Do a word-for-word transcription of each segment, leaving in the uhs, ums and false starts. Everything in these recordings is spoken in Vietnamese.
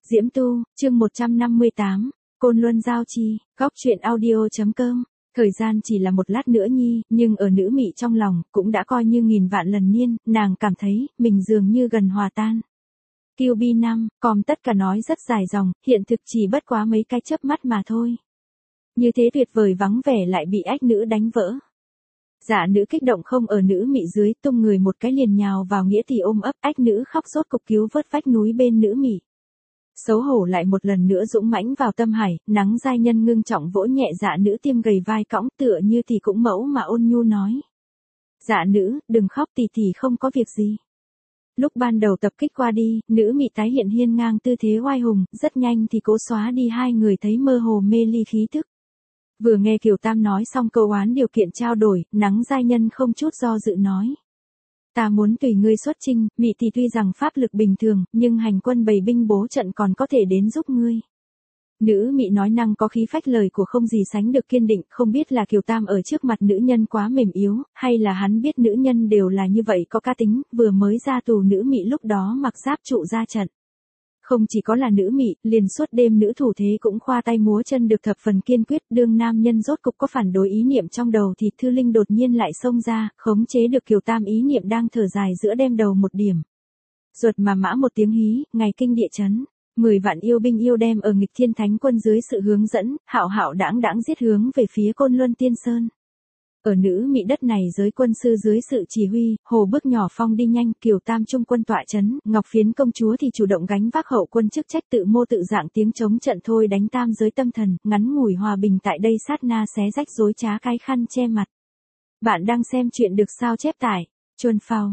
Diễm Tu, chương một trăm năm mươi tám, Côn Luân Giao Chi, góc truyện audio.com. Thời gian chỉ là một lát nữa nhi, nhưng ở nữ mị trong lòng, cũng đã coi như nghìn vạn lần niên, nàng cảm thấy, mình dường như gần hòa tan. Kiêu Bi năm, còn tất cả nói rất dài dòng, hiện thực chỉ bất quá mấy cái chớp mắt mà thôi. Như thế tuyệt vời vắng vẻ lại bị ách nữ đánh vỡ. Dạ nữ kích động không ở nữ mị dưới, tung người một cái liền nhào vào nghĩa thì ôm ấp, ách nữ khóc rốt cục cứu vớt vách núi bên nữ mị. Xấu hổ lại một lần nữa dũng mãnh vào tâm hải, nắng giai nhân ngưng trọng vỗ nhẹ dạ nữ tiêm gầy vai cõng tựa như thì cũng mẫu mà ôn nhu nói. Dạ nữ, đừng khóc tỷ tỷ không có việc gì. Lúc ban đầu tập kích qua đi, nữ mị tái hiện hiên ngang tư thế oai hùng, rất nhanh thì cố xóa đi hai người thấy mơ hồ mê ly khí thức. Vừa nghe Kiều Tam nói xong câu oán điều kiện trao đổi, nắng giai nhân không chút do dự nói. Ta muốn tùy ngươi xuất chinh, mị thì tuy rằng pháp lực bình thường, nhưng hành quân bày binh bố trận còn có thể đến giúp ngươi. Nữ mị nói năng có khí phách lời của không gì sánh được kiên định, không biết là Kiều Tam ở trước mặt nữ nhân quá mềm yếu, hay là hắn biết nữ nhân đều là như vậy có cá tính, vừa mới ra tù nữ mị lúc đó mặc giáp trụ ra trận. Không chỉ có là nữ mị, liền suốt đêm nữ thủ thế cũng khoa tay múa chân được thập phần kiên quyết, đương nam nhân rốt cục có phản đối ý niệm trong đầu thì Thư Linh đột nhiên lại xông ra, khống chế được Kiều Tam ý niệm đang thở dài giữa đem đầu một điểm. Ruột mà mã một tiếng hí, ngày kinh địa chấn, mười vạn yêu binh yêu đem ở nghịch thiên thánh quân dưới sự hướng dẫn, hạo hạo đãng đãng giết hướng về phía Côn Luân Tiên Sơn. Ở nữ mị đất này giới quân sư dưới sự chỉ huy, hồ bước nhỏ phong đi nhanh, Kiều Tam trung quân tọa chấn, Ngọc Phiến công chúa thì chủ động gánh vác hậu quân chức trách tự mô tự dạng tiếng chống trận thôi đánh tam giới tâm thần, ngắn ngủi hòa bình tại đây sát na xé rách dối trá cái khăn che mặt. Bạn đang xem chuyện được sao chép tải, chuồn phao,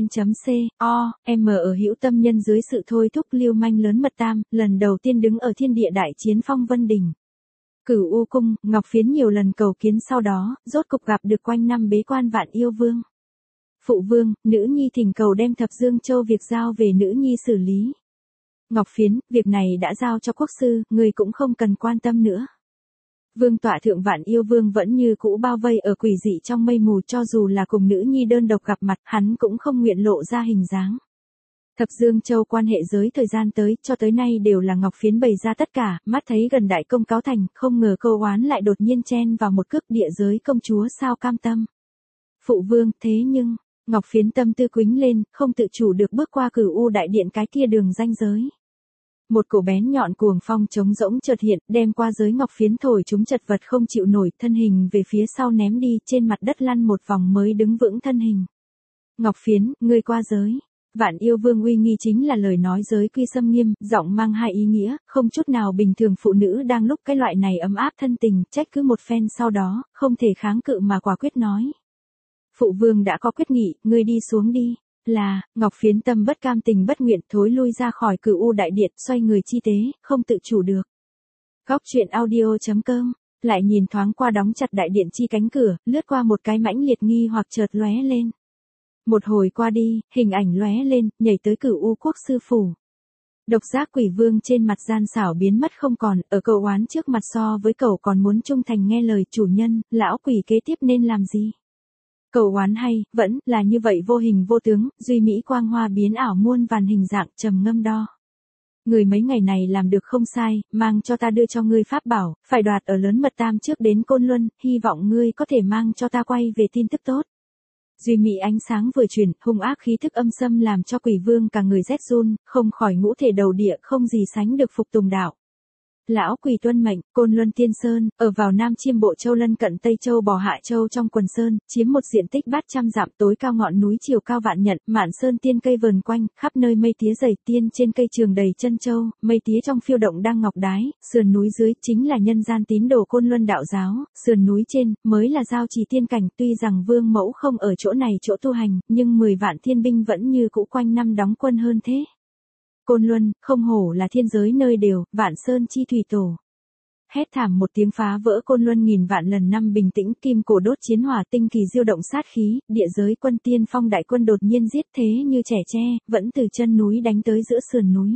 vn.co, m ở hữu tâm nhân dưới sự thôi thúc lưu manh lớn mật tam, lần đầu tiên đứng ở thiên địa đại chiến phong vân đỉnh. Cửu U cung, Ngọc Phiến nhiều lần cầu kiến sau đó, rốt cục gặp được quanh năm bế quan Vạn Yêu Vương. Phụ vương, nữ nhi thỉnh cầu đem Thập Dương Châu việc giao về nữ nhi xử lý. Ngọc Phiến, việc này đã giao cho quốc sư, người cũng không cần quan tâm nữa. Vương tọa thượng Vạn Yêu Vương vẫn như cũ bao vây ở quỷ dị trong mây mù, cho dù là cùng nữ nhi đơn độc gặp mặt, hắn cũng không nguyện lộ ra hình dáng. Thập Dương Châu quan hệ giới thời gian tới, cho tới nay đều là Ngọc Phiến bày ra tất cả, mắt thấy gần đại công cáo thành, không ngờ câu oán lại đột nhiên chen vào một cước địa giới công chúa sao cam tâm. Phụ vương, thế nhưng, Ngọc Phiến tâm tư quính lên, không tự chủ được bước qua Cửu U đại điện cái kia đường ranh giới. Một cổ bén nhọn cuồng phong trống rỗng chợt hiện, đem qua giới Ngọc Phiến thổi chúng chật vật không chịu nổi, thân hình về phía sau ném đi, trên mặt đất lăn một vòng mới đứng vững thân hình. Ngọc Phiến, ngươi qua giới. Vạn Yêu Vương uy nghi chính là lời nói giới quy xâm nghiêm, giọng mang hai ý nghĩa, không chút nào bình thường phụ nữ đang lúc cái loại này ấm áp thân tình, trách cứ một phen sau đó, không thể kháng cự mà quả quyết nói. Phụ vương đã có quyết nghị, ngươi đi xuống đi. Là, Ngọc Phiến tâm bất cam tình bất nguyện thối lui ra khỏi Cửu U đại điện, xoay người chi tế, không tự chủ được. Góc truyện audio.com, lại nhìn thoáng qua đóng chặt đại điện chi cánh cửa, lướt qua một cái mãnh liệt nghi hoặc chợt lóe lên. Một hồi qua đi, hình ảnh lóe lên, nhảy tới Cửu U quốc sư phủ. Độc giác quỷ vương trên mặt gian xảo biến mất không còn, ở cầu oán trước mặt so với cậu còn muốn trung thành nghe lời chủ nhân, lão quỷ kế tiếp nên làm gì? Cầu oán hay, vẫn là như vậy vô hình vô tướng, duy mỹ quang hoa biến ảo muôn vàn hình dạng trầm ngâm đo. Người mấy ngày này làm được không sai, mang cho ta đưa cho ngươi pháp bảo, phải đoạt ở lớn mật tam trước đến Côn Luân, hy vọng ngươi có thể mang cho ta quay về tin tức tốt. Duy mỹ ánh sáng vừa chuyển, hung ác khí thức âm xâm làm cho quỷ vương cả người rét run, không khỏi ngũ thể đầu địa, không gì sánh được phục tùng đạo. Lão quỷ tuân mệnh, Côn Luân Tiên Sơn, ở vào Nam Chiêm Bộ Châu lân cận Tây Châu Bò Hạ Châu trong quần sơn, chiếm một diện tích bát trăm dặm, tối cao ngọn núi chiều cao vạn nhận, mạn sơn tiên cây vờn quanh, khắp nơi mây tía dày, tiên trên cây trường đầy chân châu, mây tía trong phiêu động đang ngọc đái, sườn núi dưới chính là nhân gian tín đồ Côn Luân đạo giáo, sườn núi trên mới là giao trì tiên cảnh, tuy rằng vương mẫu không ở chỗ này chỗ tu hành, nhưng mười vạn thiên binh vẫn như cũ quanh năm đóng quân hơn thế. Côn Luân, không hổ là thiên giới nơi đều, vạn sơn chi thủy tổ. Hét thảm một tiếng phá vỡ Côn Luân nghìn vạn lần năm bình tĩnh, kim cổ đốt chiến hỏa tinh kỳ diêu động sát khí, địa giới quân tiên phong đại quân đột nhiên giết thế như trẻ tre, vẫn từ chân núi đánh tới giữa sườn núi.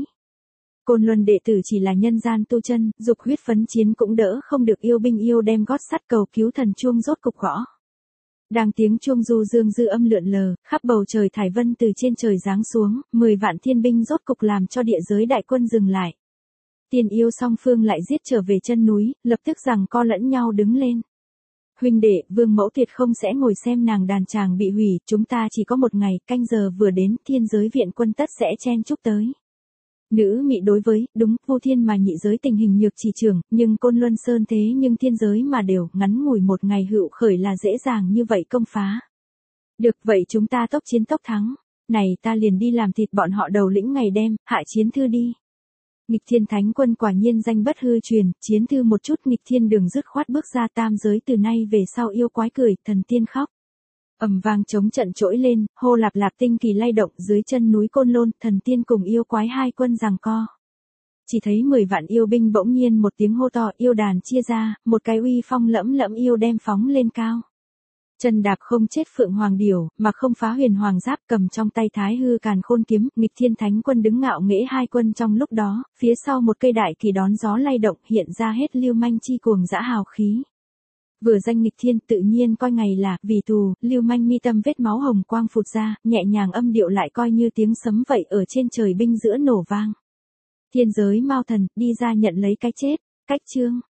Côn Luân đệ tử chỉ là nhân gian tu chân, dục huyết phấn chiến cũng đỡ không được yêu binh yêu đem gót sắt cầu cứu thần chuông rốt cục gõ. Đang tiếng chuông du dương dư âm lượn lờ, khắp bầu trời thải vân từ trên trời giáng xuống, mười vạn thiên binh rốt cục làm cho địa giới đại quân dừng lại. Tiên yêu song phương lại giết trở về chân núi, lập tức giằng co lẫn nhau đứng lên. Huynh đệ, vương mẫu tuyệt không sẽ ngồi xem nàng đàn chàng bị hủy, chúng ta chỉ có một ngày, canh giờ vừa đến, thiên giới viện quân tất sẽ chen chúc tới. Nữ mị đối với, đúng, vô thiên mà nhị giới tình hình nhược chỉ trường, nhưng côn luân sơn thế nhưng thiên giới mà đều, ngắn ngủi một ngày hữu khởi là dễ dàng như vậy công phá. Được vậy chúng ta tốc chiến tốc thắng, này ta liền đi làm thịt bọn họ đầu lĩnh ngày đêm, hại chiến thư đi. Nghịch thiên thánh quân quả nhiên danh bất hư truyền, chiến thư một chút nghịch thiên đường dứt khoát bước ra tam giới từ nay về sau yêu quái cười, thần tiên khóc. Ầm vang chống trận trỗi lên, hô lạp lạp tinh kỳ lay động dưới chân núi Côn Lôn, thần tiên cùng yêu quái hai quân giằng co. Chỉ thấy mười vạn yêu binh bỗng nhiên một tiếng hô to yêu đàn chia ra, một cái uy phong lẫm lẫm yêu đem phóng lên cao. Chân đạp không chết phượng hoàng điểu, mà không phá huyền hoàng giáp cầm trong tay thái hư càn khôn kiếm, nghịch thiên thánh quân đứng ngạo nghễ hai quân trong lúc đó, phía sau một cây đại kỳ đón gió lay động hiện ra hết lưu manh chi cuồng dã hào khí. Vừa danh nghịch thiên tự nhiên coi ngày là, vì thù, lưu manh mi tâm vết máu hồng quang phụt ra, nhẹ nhàng âm điệu lại coi như tiếng sấm vậy ở trên trời binh giữa nổ vang. Thiên giới Mao thần, đi ra nhận lấy cái chết, cách chương.